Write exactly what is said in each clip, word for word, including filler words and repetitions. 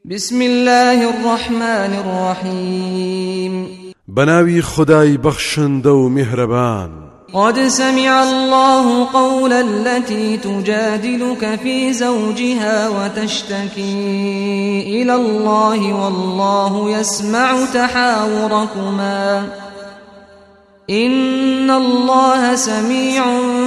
بسم الله الرحمن الرحيم بناوي خداي بخشند ومهربان قد سمع الله قول التي تجادلك في زوجها وتشتكي إلى الله والله يسمع تحاوركما إن الله سميع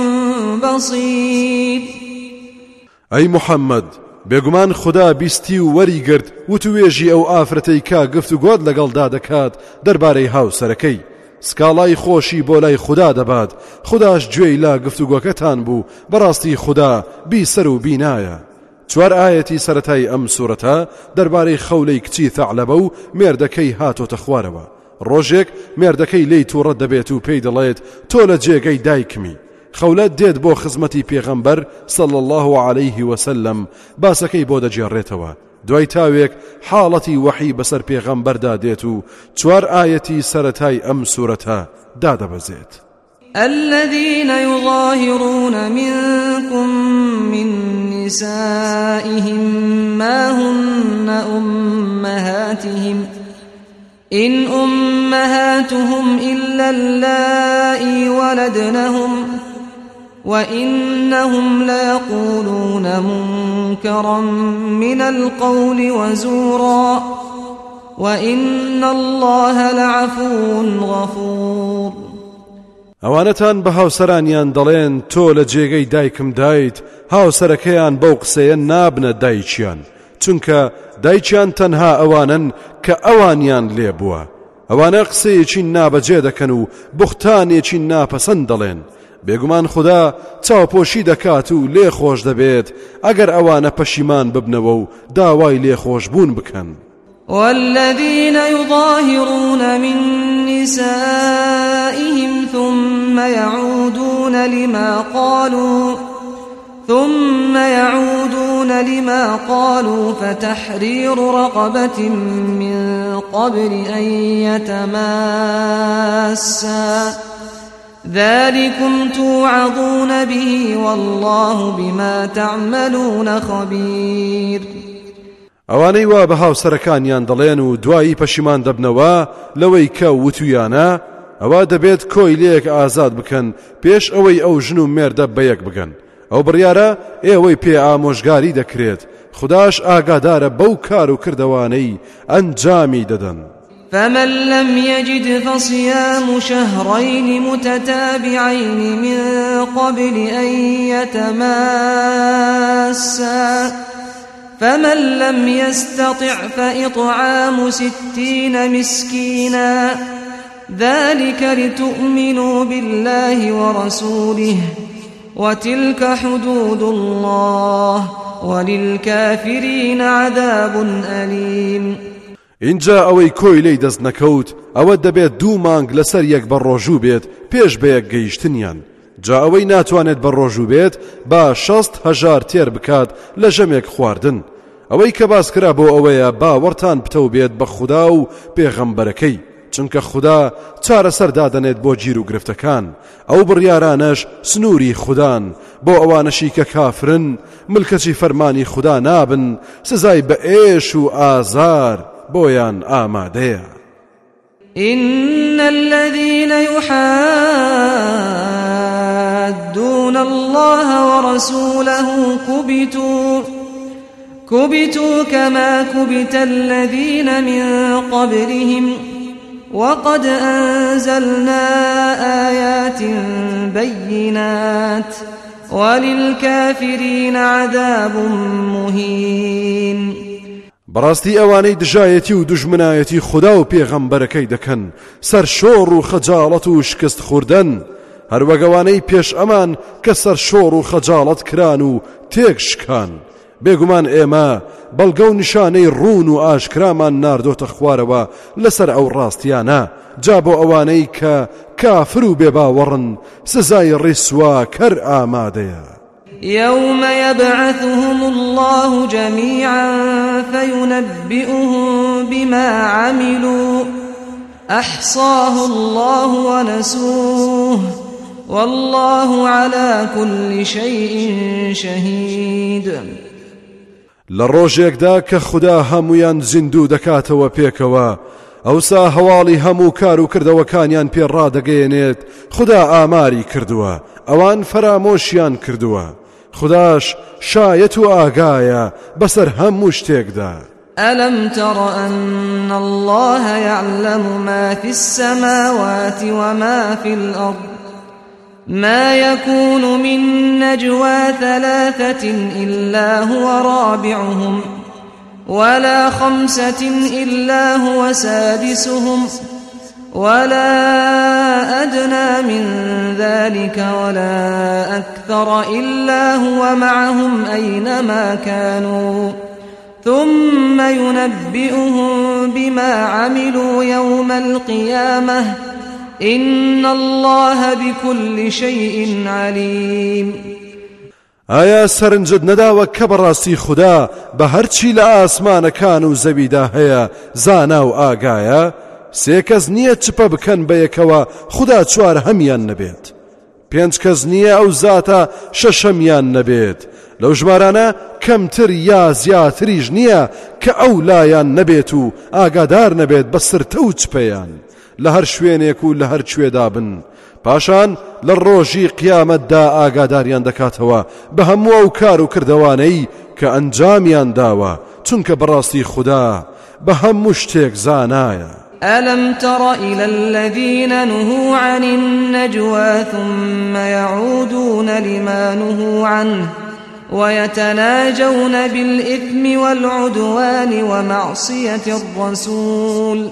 بصير. أي محمد بێگومان خدا بیستی و وەریگرت وتوێژی ئەو ئافرەتەی کا گفتوگۆت لەگەڵدا دەکات دەربارەی هاوسەرەکەی. سکاڵای خۆشی بۆ لای خدا دەبات، خداش گوێی لا گفتوگۆکەتان بوو، بەڕاستی خدا بیسەر و بینایە. چوار ئاەتی سەرەتای ئەم سوورەتە دەربارەی خەولەی کچی ثەعلەبە و مێردەکەی هاتۆتە خوارەوە. ڕۆژێک مێردەکەی لی تووڕە دەبێت و پێی دەڵێت تۆ لە جێگەی دایکمی. خەولەت دێت بۆ خزمەتی پێغەمبەر صلی الله عليه وسلم، باسەکەی بۆ دەجێڕێتەوە. دوای تاوێک حاڵەتی وحی بەسەر پێغەمبەردا دێت و چوار ئاەتی سەرەتای ئەم سوورەتە دادەبەزێت. الذين يظاهرون منكم من نسائهم ما هن أمهاتهم إن أمهاتهم إلا اللائي ولدنهم وإنهم ليقولون منكرا من القول وزورا وإن الله لعفو غفور. ئەوانەتان بە هاوسەرانیان دەڵێن تۆ لە جێگەی دایکم دایت، هاوسەرەکەیان بەو قسەیە نابنە دایکیان، چونکە دایکیان تەنها ئەوانن کە ئەوانیان لێ بووە. ئەوانە قسەیەکی نابەجێ دەکەن و بوختانێکی ناپەسەند دەڵێن. بێگومان خدا چاوپۆشی دەکات و لێ خۆش دەبێت ئەگەر ئەوانە پەشیمان ببنەوە و داوای لێخۆشبوون بکەن. والذين يظاهرون من نسائهم ثم يعودون لما قالوا ثم يعودون لما قالوا فتحرير رقبة من قبل أن يتماسا ذلكم توعظون به والله بما تعملون خبير. ئەوانەی وا بە هاوسەرەکانیان دەڵێن و دوایی پەشیمان دەبنەوە لەوەی کە وتویانە، ئەوە دەبێت کۆی لێک ئازاد بکەن پێش ئەوەی ئەو ژن و مێردە بەیەک بگەن. ئەو بڕیارە ئێوەی پێ ئامۆژگاری دەکرێت، خداش ئاگادارە بەو کار و کردەوانەی ئەنجامی دەدەن. فمن لم يجد فصيام شهرين متتابعين من قبل أن يتماسا فمن لم يستطع فإطعام ستين مسكينا ذلك لتؤمنوا بالله ورسوله وتلك حدود الله وللكافرين عذاب أليم. اینجا ئەوەی کۆی لی دەست نەکەوت ئەوە دەبێت دوو مانگ لەسەر یەک بە ڕۆژوو بێت پێش بە یەک گەیشتنیان. جا ئەوەی ناتوانێت بە ڕۆژوو بێت با شەست هەژار تێر بکات لە ژەمێک خواردن. ئەوەی کە باس کرا بۆ ئەوەیە باوەڕتان پتەو بێت بە خوددا و پێغەمبەرەکەی، چونکە خوددا چارەسەر دادەنێت بۆ گیر و گرفتەکان. ئەو بڕیارانەش سنووری خوددان بۆ ئەوانەشی کە کافرن، ملکەچی فەرمانی خوددا نابن، سزای بە ئێش و ئازار بۆیان ئامادەیە. إن الذين يحادون الله ورسوله كبتوا كبتوا كما كبت الذين من قبلهم وقد أنزلنا آيات بينات وللكافرين عذاب مهين. بەڕاستی ئەوانەی دژایەتی و دوژمنایەتی خوددا و پێغەمبەرەکەی دەکەن سەر شۆڕ و خەجاڵەت و شکست خوردن، هەروەگەوانەی پێش ئەمان کە سەر شۆڕ و خەجاڵەت کران و تێک شکان. بێگومان ئێمە بەڵگە و نیشانەی ڕوون و ئاشکرامان ناردۆتە خوارەوە لەسەر ئەو ڕاستیانە. جا بۆ ئەوانەی کە کافر و بێباوەڕن سزای ڕیسوا کەر ئامادەیە. يوم يبعثهم الله جميعا فينبئهم بما عملوا أحصاه الله ونسوه والله على كل شيء شهيد. لروجێکدا کە خوددا هەمویان زیندوو دەکاتەوە پێکەوە ئەوسا هەواڵی هەموو کار و کردەوەکانیان پێڕادەگەیەنێت خوددا ئاماری کردووە ئەوان فەرامۆشیان کردووە خودداش شایەت و ئاگایە بەسەر هەموو شتێکدا. ألم تر أن الله يعلم ما في السماوات وما في الأرض ما يكون من نجوى ثلاثة إلا هو رابعهم ولا خمسة إلا هو سادسهم ولا أدنى من ذلك ولا أكثر إلا هو معهم أينما كانوا ثم ينبئهم بما عملوا يوم القيامة إن الله بكل شيء عليم. ئایا سەرنجت نەداوە کە بەڕاستی خوددا بە هەرچی لە ئاسمانەکان و زەویدا هەیە زانا و ئاگایە؟ سێ کەس نییە چپە بکەن بە یەکەوە خوددا چوار هەمیان نەبێت، پێنج کەس نییە ئەو زاتە شەشەمیان نەبێت، لەو ژمارانە کەمتر یا زیاتریش نییە کە ئەو لایان نەبێت و ئاگادار نەبێت بە سرتە و چپەیان لە هەر شوێنێک و لە هەر کوێدا بن. پاشان لە ڕۆژی قیامەتدا ئاگاداریان دەکاتەوە بە هەموو ئەو کار و کردەوانەی کە ئەنجامیان داوە چونکە بەڕاستی خوددا بە هەموو شتێک زانایە. ألم تر إلى الذين نهوا عن النجوى ثم يعودون لما نهوا عنه ويتناجون بالإثم والعدوان ومعصية الرسول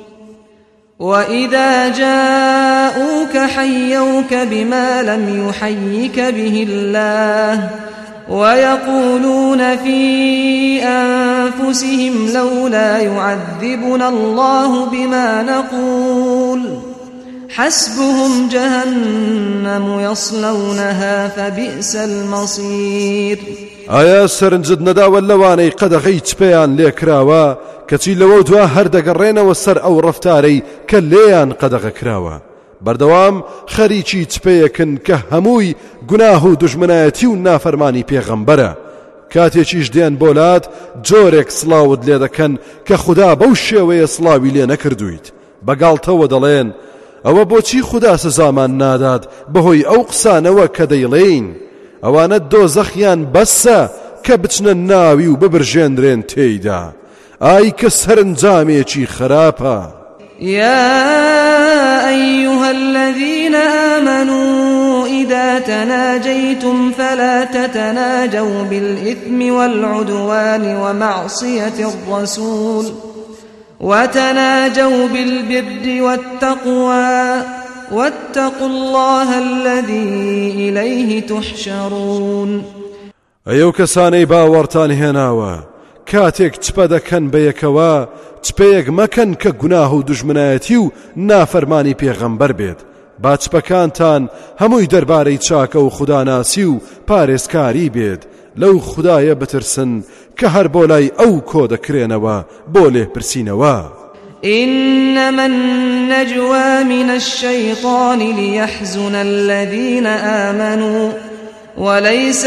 وإذا جاءوك حيوك بما لم يحيك به الله ويقولون في أنفسهم لولا يعذبنا الله بما نقول حسبهم جهنم يصلونها فبئس المصير. ئایا سەرنجت نەداوە لەوانەی قەدەغەی چپەیان لێکراوە کەچی لەوە دوا هەردەگەڕێنەوە سەر ئەو ڕەفتارەی کە لێیان قەدەغە کراوە بەردەوام خەریکی چپەیەکن کە هەمووی گوناه و دوژمنایەتی و نافەرمانی پێغەمبەرە کاتێکیش دێن بۆلات جۆرێک سڵاوت لێ دەکەن کە خوددا بەو شێوەیە سڵاوی لێ نەکردویت بەگاڵتەوە دەڵێن ئەوە بۆچی خوددا سزامان نادات بەهۆی ئەو قسانەوە کە دەیڵێین ئەوانە دۆزەخیان بەسە کە بچنە ناوی و ببرژێنرێن تێیدا ئای کە سەرنجامێکی خراپە. يا أيها الذين آمنوا إذا تناجيتم فلا تتناجوا بالإثم والعدوان ومعصية الرسول وتناجوا بالبر والتقوى واتقوا الله الذي إليه تحشرون. ئەو کەسانەی باوەڕتان هێناوە کاتێک چپە دەکەن بە یەکەوە چپەیەک مەکەن کە گوناه و دوژمنایەتی و نافەرمانی پێغەمبەر بێت با چپەکانتان هەمووی دەربارەی چاکە و خوداناسی و پارێزکاری بێت لەو خودایە بترسن کە هەر بۆ لای ئەو کۆ دەکرێنەوە بۆ لێپرسینەوە. إنما النجوى من الشيطان ليحزن الذين آمنوا وليس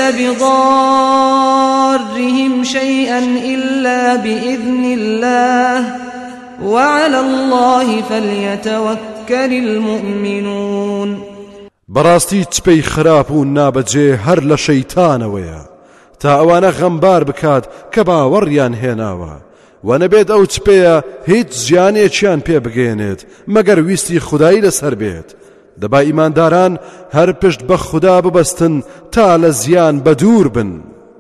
بضارهم شيئا إلا بإذن الله وعلى الله فليتوكل المؤمنون. بەڕاستی چپەی خراپ و نابەجێ هەر لە شەیتانەوەیە تا ئەوانە غەمبار بکات کە باوەڕیان هێناوە و نەبێت ئەو چپەیە هیچ ژیانێکیان پێ بگەێنێت مەگەر ویستی خودایی لەسەر بێت. دەبا ئیمانداران هەر پشت بە خوددا ببەستن تا لە زیان بەدوور بن.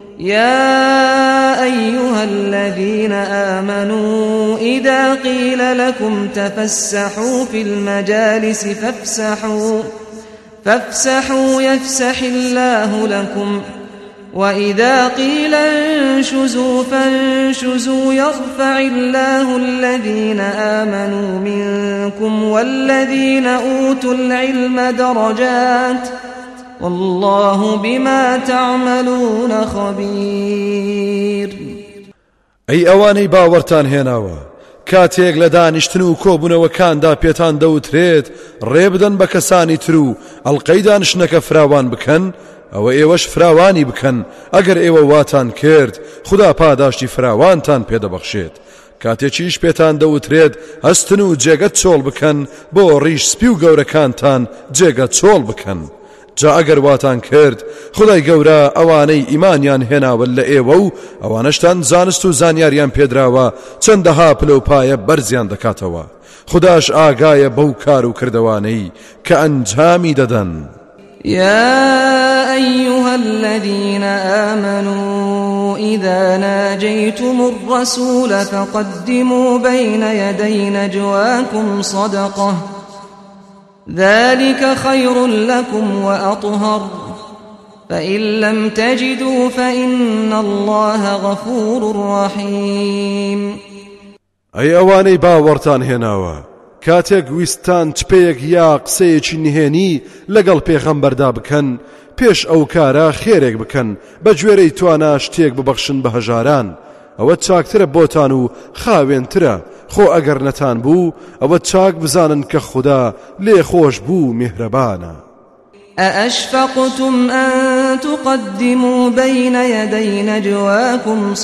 يا أيها الذين آمنوا إذا قيل لكم تفسحوا في المجالس فافسحوا فافسحوا يفسح الله لكم وإذا قيل انشزوا فانشزوا يرفع الله الذين آمنوا منكم والذين أوتوا العلم درجات والله بما تعملون خبير. أي أواني باورتان هێناوە کاتێک لە دانیشتن و کۆبوونەوەکاندا پێتان دەوترێت ڕێبدەن بە کەسانی تر و ئەڵقەی دانشتنەکە فراوان بکەن ئەوە ئێوەش فراوانی بکەن ئەگەر ئێوە واتان کرد خدا پاداشتی فراوانتان پێدەبەخشێت کاتێکیش پێتان دەوترێت هەستن و جێگەت چۆڵ بکەن بۆ ڕیش سپی و گەورەکانتان جێگە چۆڵ بکەن جا ئەگەر واتان کرد خدای گەورە ئەوانەی ئیمانیان هێناوە لە ئێوە و ئەوانەشتان زانست و زانیاریان پێدراوە چەندەها پلە و پایە بەرزیان دەکاتەوە خداش ئاگایە بەو کار و کردوانەی کە ئەنجامی دەدەن. يا أيها الذين آمنوا إذا ناجيتم الرسول فقدموا بين يدي نجواكم صدقة ذلك خير لكم وأطهر فإن لم تجدوا فإن الله غفور رحيم. أي أواني باورتان هناوا کاتێک ویستان چپەیەک یا قسەیەکی نهێنی لەگەڵ پێغەمبەردا بکەن پێش ئەو کارە خێرێک بکەن بە گوێرەی توانە شتێک ببەخشن بە هەژاران ئەوە چاکترە بۆتان و خاوێنترە خۆ ئەگەر نەتان بوو ئەوە چاک بزانن کە خوددا لێ خۆش بوو میهرەبانە. أأشفقتم أن تقدموا بين يدي نجواكم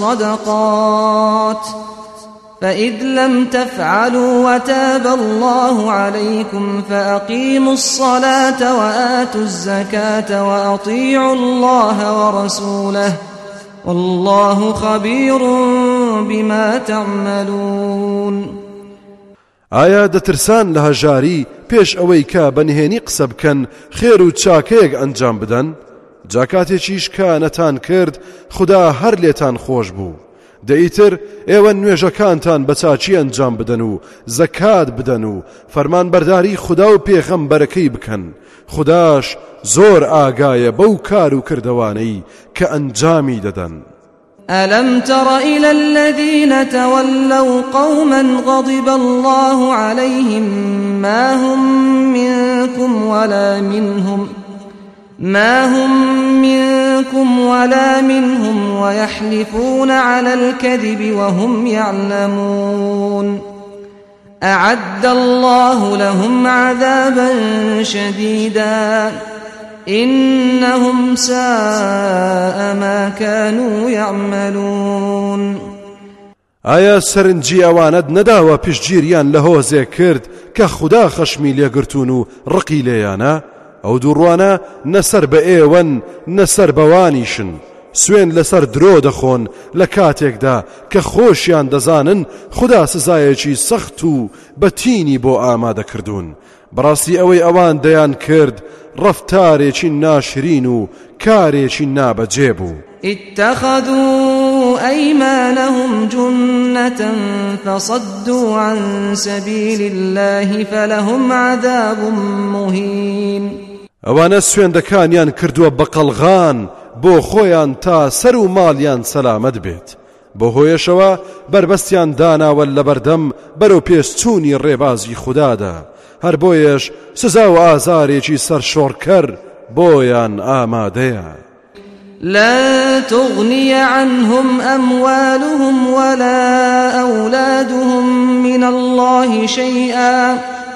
صدقات فإذ لم تفعلوا وتاب الله عليكم فأقيموا الصلاة وآتوا الزكاة وأطيعوا الله ورسوله والله خبير بما تعملون. ئایا دەترسان لە هەژاری پێش ئەوەی کە بەنهێنی قسە بکەن خێر و چاکەیەک ئەنجام بدەن جاکاتێکیش کە نەتان کرد خدا هەر لێتان خۆش بوو دەیتر ئێوە نوێژەکانتان بە چاچی ئەنجام بدەن و زەکات بدەن و فەرمانبەرداری خدا و پێغەمبەرەکەی بکەن خداش زۆر ئاگایە بەو کار و کردوانەی کە ئەنجامی دەدەن. ألم تر إلى الذين تولوا قوما غضب الله عليهم ما هم منكم ولا منهم ما هم منكم ولا منهم ويحلفون على الكذب وهم يعلمون أعد الله لهم عذابا شديدا إنهم ساء ما كانوا يعملون. ئایا سەرنجی ئەوانت نەداوە پشتگیریان لە هۆزێ کرد کە خوددا خەشمی لێگرتون و ڕقی لێیانە ئەو دووڕوانە نەسەر بە ئێوەن نەسەر بەوانیشن سوێن لەسەر درۆ دەخۆن لە کاتێکدا کە خۆشیان دەزانن خوددا سزایەکی سەخت و بەتینی بۆ ئامادەکردوون بەڕاستی ئەوەی ئەوان دەیان کرد ڕەفتارێکی ناشرین و کارێکی نابەجێ بوو. اتخذوا أيمانهم جنة فصدوا عن سبيل الله فلهم عذاب مهين. ئەوانە سوێندەکانیان کردووە بەقەڵغان بۆ خۆیان تا سەر و ماڵیان سەلامەت بێت بۆ هۆیشەوە بربەستیان داناوە لە بەردەم بەرەو پێشچوونی ڕێبازی خوددادا هەر بۆیەش سزا و ئازارێکی سەرشۆڕکەر بۆیان ئامادەیە. لا تغني عنهم أموالهم ولا أولادهم من الله شيئا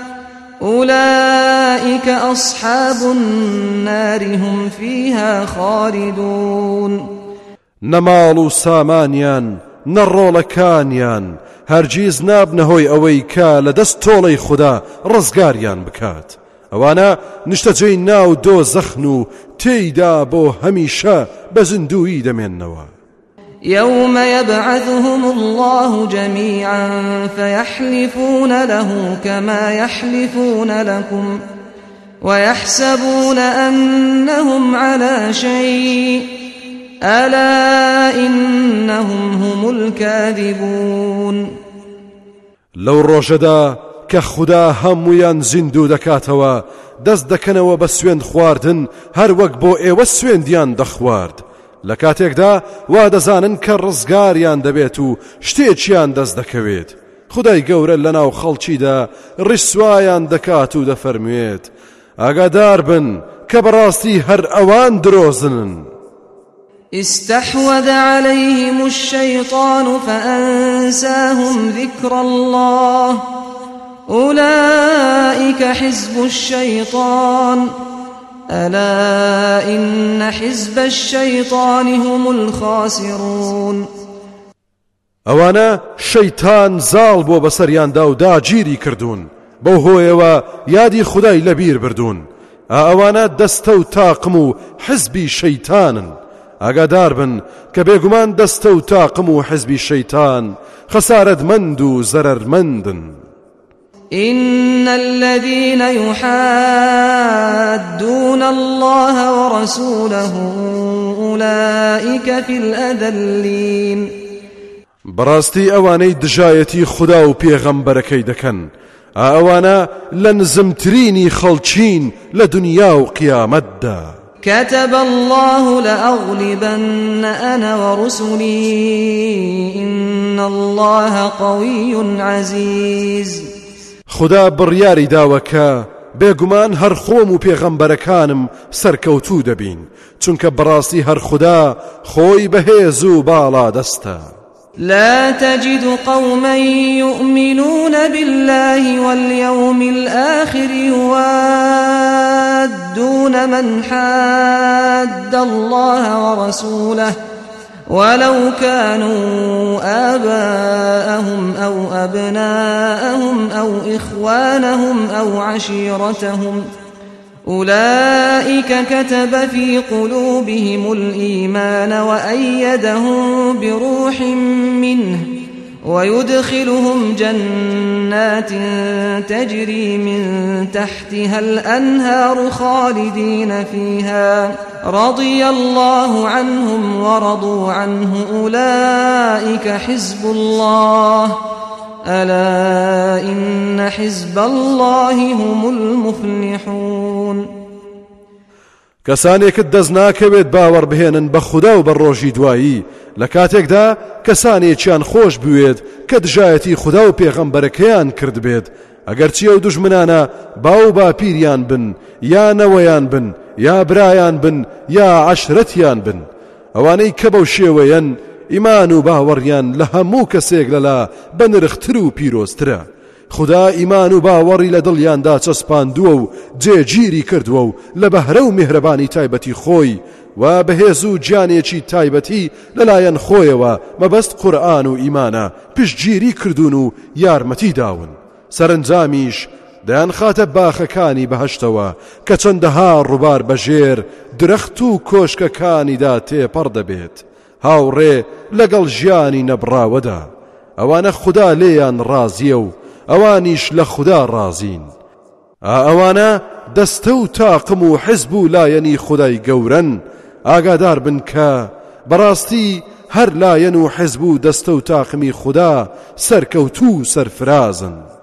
أولئك أصحاب النار هم فيها خالدون. نەماڵ و سامانیان نەڕۆڵەکانیان هەرگیز نابنەهۆی ئەوەی کە لە دەست تۆڵەی خوددا ڕزگاریان بکات ئەوانە نیشتەجێی ناو دۆزەخن و تێیدا بۆ هەمیشە بە زیندووی دەمێننەوە. يوم يبعثهم الله جميعا فيحلفون له كما يحلفون لكم ويحسبون أنهم على شيء ألا إنهم هم الكاذبون. لو ڕۆژەدا کە خوددا هەموویان زیندوو دەکاتەوە دەست دەکەنەوە بە سوێند خواردن هەر وەک بۆ ئێوە سوێندیان دەخوارد لە کاتێکدا وا دەزانن کە ڕزگاریان دەبێت و شتێکیان دەست دەکەوێت خدای گەورە لەناو خەڵکیدا ڕیسوایان دەکات و دەفەرموێت ئاگادار بن کە بەڕاستی هەر ئەوان درۆزنن. استحوذ عليهم الشيطان فأنساهم ذكر الله أولئك حزب الشيطان ألا إن حزب الشيطان هم الخاسرون. ئەوانە شەیتان زاڵ بۆ بەسەریاندا و داگیری کردوون بەو هۆیەوە یادی خودای لەبیر بردوون. ئەوانە دەستە و تاقم و حزبی شەیتانن. ئاگادار بن کە بێگومان دەستە و تاقم و حزبی شەیتان خەسارەتمەند و زەرەرمەندن. إن الذين يحادون الله ورسوله أولئك في الأذلين. بەڕاستی ئەوانەی دژایەتی خوددا و پێغەمبەرەکەی دەکەن ئەوانە لە نزمترینی خەڵچین لە دنیا و قیامەتدا. كتب الله لأغلبن أنا ورسلي إن الله قوي عزيز. خدا بڕیاری داوە کە بێگومان هەر خۆم و پێغەمبەرەکانم سەرکەوتوو دەبین چونکە بەڕاستی هەر خدا خۆی بەهێز و باڵا دەستە. لا تجد قوما يؤمنون بالله واليوم الآخر يوادون من حاد الله ورسوله ولو كانوا آباءهم أو أبناءهم أو إخوانهم أو عشيرتهم أولئك كتب في قلوبهم الإيمان وأيدهم بروح منه ويدخلهم جنات تجري من تحتها الأنهار خالدين فيها رضي الله عنهم ورضوا عنه أولئك حزب الله ألا إن حزب الله هم المفلحون. کەسانێکت دەست ناکەوێت باوەڕ بهێنن بە خوددا و بە ڕۆژی دوایی لە کاتێکدا کەسانێکیان خۆش بوێت کە دژایەتی خوددا و پێغەمبەرەکەیان کرد بێت ئەگەرچی ئەو دوژمنانە باو باپیریان بن یا نەوەیان بن یا برایان بن یا عەشرەتیان بن. ئەوانەی کە بەو شێوەیەن ئیمان و باوەڕیان لە هەموو کەسێک لەلا بەنرختر و پیرۆزترە. خدا ئیمان و باوەڕی لە دڵیاندا چەسپاندووە و جێگیری کردووە و لە بەهرە و میهرەبانی تایبەتی خۆی و بەهێز و گیانێکی تایبەتی لەلایەن خۆیەوە مەبەست قورئان و ئیمانە پشتگیری کردوون و یارمەتی داون. سەرنجامیش دەیان خاتە باخەکانی بەهەشتەوە کە چەندەها ڕووبار بەژێر درەخت و کۆشکەکانیدا تێپەڕ دەبێت هاوڕێ لەگەڵ ژیانی نەبراوەدا. ئەوانە خوددا لێیان ڕازیە و ئەوانیش لە خوددا ڕازین. ئەوانە دەستە و تاقم و حزب و لایەنی خودای گەورەن. ئاگادار بن کە بەڕاستی هەر لایەن و حزب و دەستە و تاقمی خوددا سەرکەوتوو سەرفرازن.